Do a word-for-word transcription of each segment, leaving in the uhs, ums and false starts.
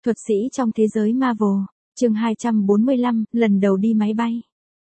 Thuật sĩ trong thế giới Marvel, chương hai trăm bốn mươi lăm, lần đầu đi máy bay.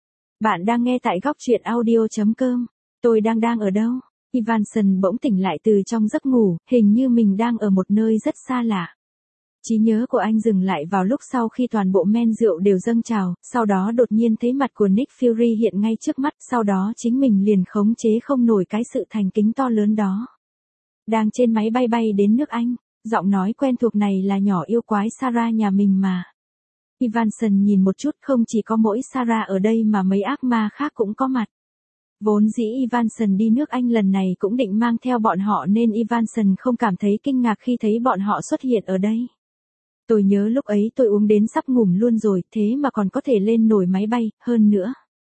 Bạn đang nghe tại góc truyện audio chấm com. Tôi đang đang ở đâu? Evanson bỗng tỉnh lại từ trong giấc ngủ, hình như mình đang ở một nơi rất xa lạ. Trí nhớ của anh dừng lại vào lúc sau khi toàn bộ men rượu đều dâng trào, sau đó đột nhiên thấy mặt của Nick Fury hiện ngay trước mắt, sau đó chính mình liền khống chế không nổi cái sự thành kính to lớn đó. Đang trên máy bay bay đến nước Anh, giọng nói quen thuộc này là nhỏ yêu quái Sarah nhà mình mà. Evanson nhìn một chút, không chỉ có mỗi Sarah ở đây mà mấy ác ma khác cũng có mặt. Vốn dĩ Evanson đi nước Anh lần này cũng định mang theo bọn họ nên Evanson không cảm thấy kinh ngạc khi thấy bọn họ xuất hiện ở đây. Tôi nhớ lúc ấy tôi uống đến sắp ngủm luôn rồi, thế mà còn có thể lên nổi máy bay, hơn nữa.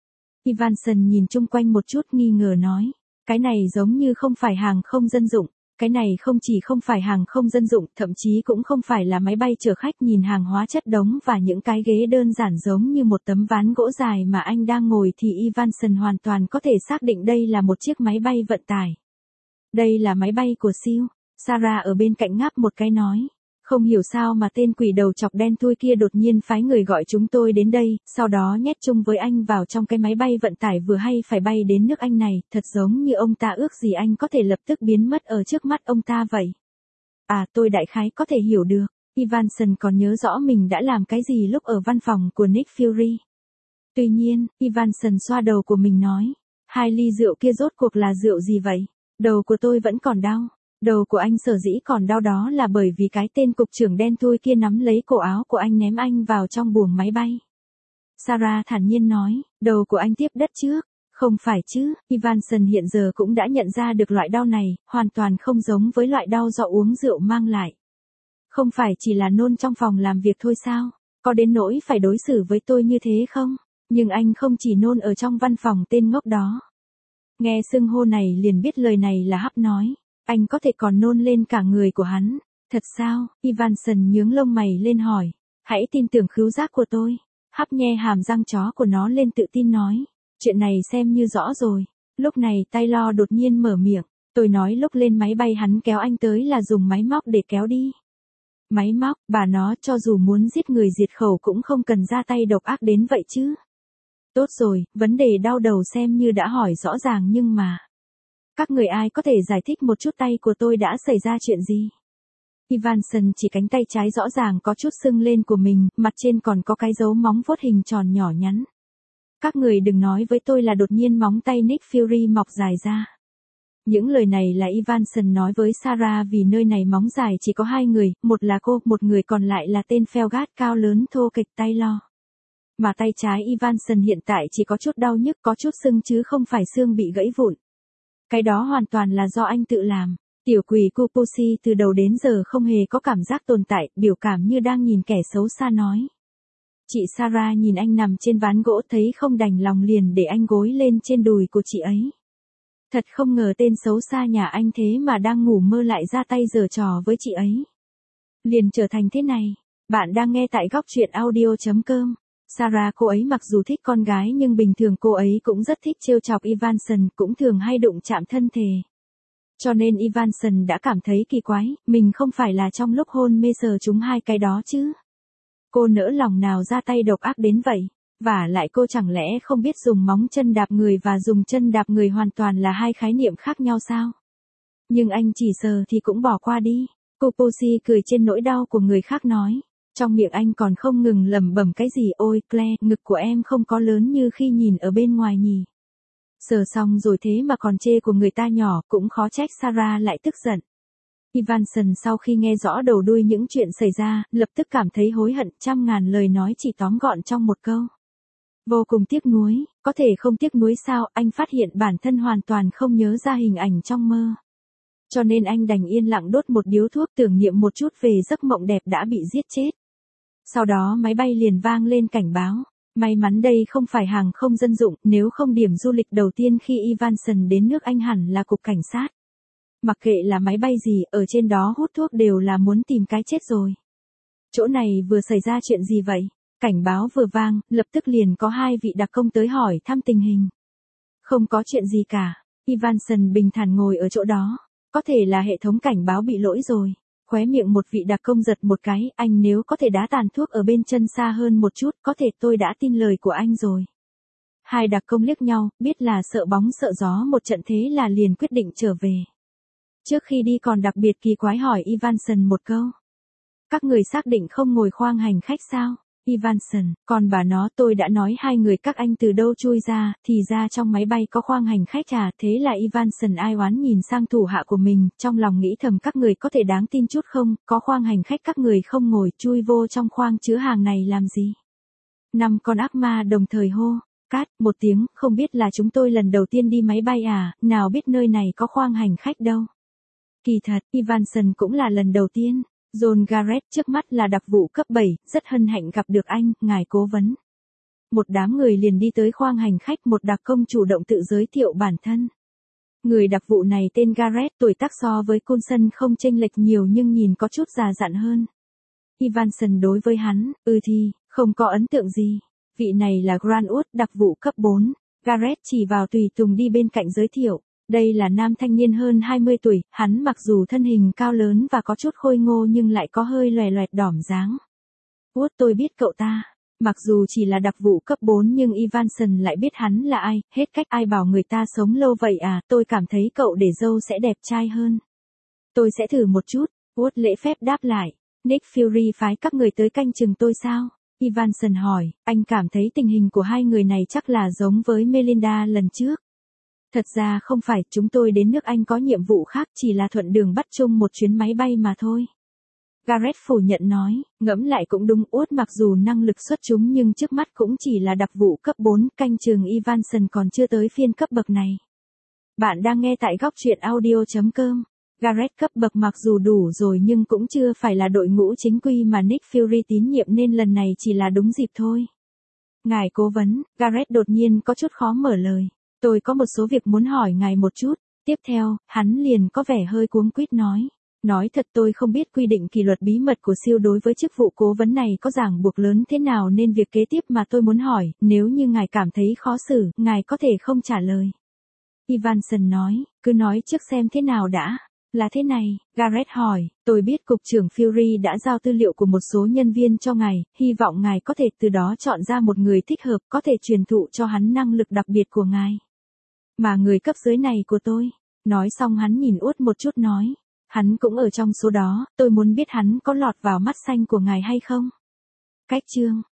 Evanson nhìn chung quanh một chút nghi ngờ nói, cái này giống như không phải hàng không dân dụng, cái này không chỉ không phải hàng không dân dụng, thậm chí cũng không phải là máy bay chở khách, nhìn hàng hóa chất đống và những cái ghế đơn giản giống như một tấm ván gỗ dài mà anh đang ngồi thì Evanson hoàn toàn có thể xác định đây là một chiếc máy bay vận tải. Đây là máy bay của siêu, Sarah ở bên cạnh ngáp một cái nói. Không hiểu sao mà tên quỷ đầu chọc đen thui kia đột nhiên phái người gọi chúng tôi đến đây, sau đó nhét chung với anh vào trong cái máy bay vận tải vừa hay phải bay đến nước Anh này, thật giống như ông ta ước gì anh có thể lập tức biến mất ở trước mắt ông ta vậy. À, tôi đại khái có thể hiểu được. Evanson còn nhớ rõ mình đã làm cái gì lúc ở văn phòng của Nick Fury. Tuy nhiên, Evanson xoa đầu của mình nói, hai ly rượu kia rốt cuộc là rượu gì vậy? Đầu của tôi vẫn còn đau. Đầu của anh sở dĩ còn đau đó là bởi vì cái tên cục trưởng đen thui kia nắm lấy cổ áo của anh ném anh vào trong buồng máy bay. Sarah thản nhiên nói, đầu của anh tiếp đất trước. Không phải chứ, Evanson hiện giờ cũng đã nhận ra được loại đau này, hoàn toàn không giống với loại đau do uống rượu mang lại. Không phải chỉ là nôn trong phòng làm việc thôi sao? Có đến nỗi phải đối xử với tôi như thế không? Nhưng anh không chỉ nôn ở trong văn phòng tên ngốc đó. Nghe xưng hô này liền biết lời này là hắp nói. Anh có thể còn nôn lên cả người của hắn. Thật sao? Evanson nhướng lông mày lên hỏi. Hãy tin tưởng khứu giác của tôi. Hắp nhe hàm răng chó của nó lên tự tin nói. Chuyện này xem như rõ rồi. Lúc này Taylor đột nhiên mở miệng. Tôi nói lúc lên máy bay hắn kéo anh tới là dùng máy móc để kéo đi. Máy móc, bà nó cho dù muốn giết người diệt khẩu cũng không cần ra tay độc ác đến vậy chứ. Tốt rồi, vấn đề đau đầu xem như đã hỏi rõ ràng nhưng mà. Các người ai có thể giải thích một chút tay của tôi đã xảy ra chuyện gì? Evanson chỉ cánh tay trái rõ ràng có chút sưng lên của mình, mặt trên còn có cái dấu móng vuốt hình tròn nhỏ nhắn. Các người đừng nói với tôi là đột nhiên móng tay Nick Fury mọc dài ra. Những lời này là Evanson nói với Sarah vì nơi này móng dài chỉ có hai người, một là cô, một người còn lại là tên phèo gát cao lớn thô kệch Taylor. Mà tay trái Evanson hiện tại chỉ có chút đau nhức, có chút sưng chứ không phải xương bị gãy vụn. Cái đó hoàn toàn là do anh tự làm. Tiểu quỷ Kuposi từ đầu đến giờ không hề có cảm giác tồn tại, biểu cảm như đang nhìn kẻ xấu xa nói. Chị Sarah nhìn anh nằm trên ván gỗ thấy không đành lòng liền để anh gối lên trên đùi của chị ấy. Thật không ngờ tên xấu xa nhà anh thế mà đang ngủ mơ lại ra tay giở trò với chị ấy. Liền trở thành thế này. Bạn đang nghe tại góc truyện audio chấm com. Sarah cô ấy mặc dù thích con gái nhưng bình thường cô ấy cũng rất thích trêu chọc Evanson, cũng thường hay đụng chạm thân thể. Cho nên Evanson đã cảm thấy kỳ quái, mình không phải là trong lúc hôn mê sờ chúng hai cái đó chứ. Cô nỡ lòng nào ra tay độc ác đến vậy, và lại cô chẳng lẽ không biết dùng móng chân đạp người và dùng chân đạp người hoàn toàn là hai khái niệm khác nhau sao? Nhưng anh chỉ sờ thì cũng bỏ qua đi. Kuposi cười trên nỗi đau của người khác nói. Trong miệng anh còn không ngừng lẩm bẩm cái gì, ôi Claire, ngực của em không có lớn như khi nhìn ở bên ngoài nhỉ. Sờ xong rồi thế mà còn chê của người ta nhỏ, cũng khó trách Sarah lại tức giận. Evanson sau khi nghe rõ đầu đuôi những chuyện xảy ra, lập tức cảm thấy hối hận, trăm ngàn lời nói chỉ tóm gọn trong một câu. Vô cùng tiếc nuối, có thể không tiếc nuối sao, anh phát hiện bản thân hoàn toàn không nhớ ra hình ảnh trong mơ. Cho nên anh đành yên lặng đốt một điếu thuốc tưởng niệm một chút về giấc mộng đẹp đã bị giết chết. Sau đó máy bay liền vang lên cảnh báo. May mắn đây không phải hàng không dân dụng, nếu không điểm du lịch đầu tiên khi Evanson đến nước Anh hẳn là cục cảnh sát. Mặc kệ là máy bay gì, ở trên đó hút thuốc đều là muốn tìm cái chết rồi. Chỗ này vừa xảy ra chuyện gì vậy? Cảnh báo vừa vang, lập tức liền có hai vị đặc công tới hỏi thăm tình hình. Không có chuyện gì cả. Evanson bình thản ngồi ở chỗ đó. Có thể là hệ thống cảnh báo bị lỗi rồi. khóe miệng một vị đặc công giật một cái, anh nếu có thể đá tàn thuốc ở bên chân xa hơn một chút, có thể tôi đã tin lời của anh rồi. Hai đặc công liếc nhau, biết là sợ bóng sợ gió một trận thế là liền quyết định trở về. Trước khi đi còn đặc biệt kỳ quái hỏi Evanson một câu. Các người xác định không ngồi khoang hành khách sao? Evanson, còn bà nó tôi đã nói hai người các anh từ đâu chui ra, thì ra trong máy bay có khoang hành khách à, thế là Evanson ai oán nhìn sang thủ hạ của mình, trong lòng nghĩ thầm các người có thể đáng tin chút không, có khoang hành khách các người không ngồi chui vô trong khoang chứa hàng này làm gì? Năm con ác ma đồng thời hô, cát, một tiếng, không biết là chúng tôi lần đầu tiên đi máy bay à, nào biết nơi này có khoang hành khách đâu. Kỳ thật, Evanson cũng là lần đầu tiên. John Garrett trước mắt là đặc vụ cấp bảy, rất hân hạnh gặp được anh, ngài cố vấn. Một đám người liền đi tới khoang hành khách, một đặc công chủ động tự giới thiệu bản thân. Người đặc vụ này tên Garrett, tuổi tác so với Coulson không chênh lệch nhiều nhưng nhìn có chút già dặn hơn. Evanson đối với hắn, ừ thì, không có ấn tượng gì. Vị này là Grant Wood, đặc vụ cấp bốn. Garrett chỉ vào tùy tùng đi bên cạnh giới thiệu. Đây là nam thanh niên hơn hai mươi tuổi, hắn mặc dù thân hình cao lớn và có chút khôi ngô nhưng lại có hơi loè loẹt đỏm dáng. Wood tôi biết cậu ta. Mặc dù chỉ là đặc vụ cấp bốn nhưng Evanson lại biết hắn là ai, hết cách ai bảo người ta sống lâu vậy à, tôi cảm thấy cậu để dâu sẽ đẹp trai hơn. Tôi sẽ thử một chút, Wood lễ phép đáp lại. Nick Fury phái các người tới canh chừng tôi sao? Evanson hỏi, anh cảm thấy tình hình của hai người này chắc là giống với Melinda lần trước. Thật ra không phải, chúng tôi đến nước Anh có nhiệm vụ khác, chỉ là thuận đường bắt chung một chuyến máy bay mà thôi. Garrett phủ nhận nói, ngẫm lại cũng đúng, Wood mặc dù năng lực xuất chúng nhưng trước mắt cũng chỉ là đặc vụ cấp bốn, canh chừng Evanson còn chưa tới phiên cấp bậc này. Bạn đang nghe tại góc truyện audio chấm com. Garrett cấp bậc mặc dù đủ rồi nhưng cũng chưa phải là đội ngũ chính quy mà Nick Fury tín nhiệm nên lần này chỉ là đúng dịp thôi. Ngài cố vấn, Garrett đột nhiên có chút khó mở lời. Tôi có một số việc muốn hỏi ngài một chút. Tiếp theo, hắn liền có vẻ hơi cuống quýt nói. Nói thật tôi không biết quy định kỷ luật bí mật của siêu đối với chức vụ cố vấn này có ràng buộc lớn thế nào nên việc kế tiếp mà tôi muốn hỏi, nếu như ngài cảm thấy khó xử, ngài có thể không trả lời. Evanson nói, cứ nói trước xem thế nào đã. Là thế này, Garrett hỏi, tôi biết Cục trưởng Fury đã giao tư liệu của một số nhân viên cho ngài, hy vọng ngài có thể từ đó chọn ra một người thích hợp có thể truyền thụ cho hắn năng lực đặc biệt của ngài. Mà người cấp dưới này của tôi. Nói xong hắn nhìn Út một chút nói. Hắn cũng ở trong số đó, tôi muốn biết hắn có lọt vào mắt xanh của ngài hay không. Cách chương.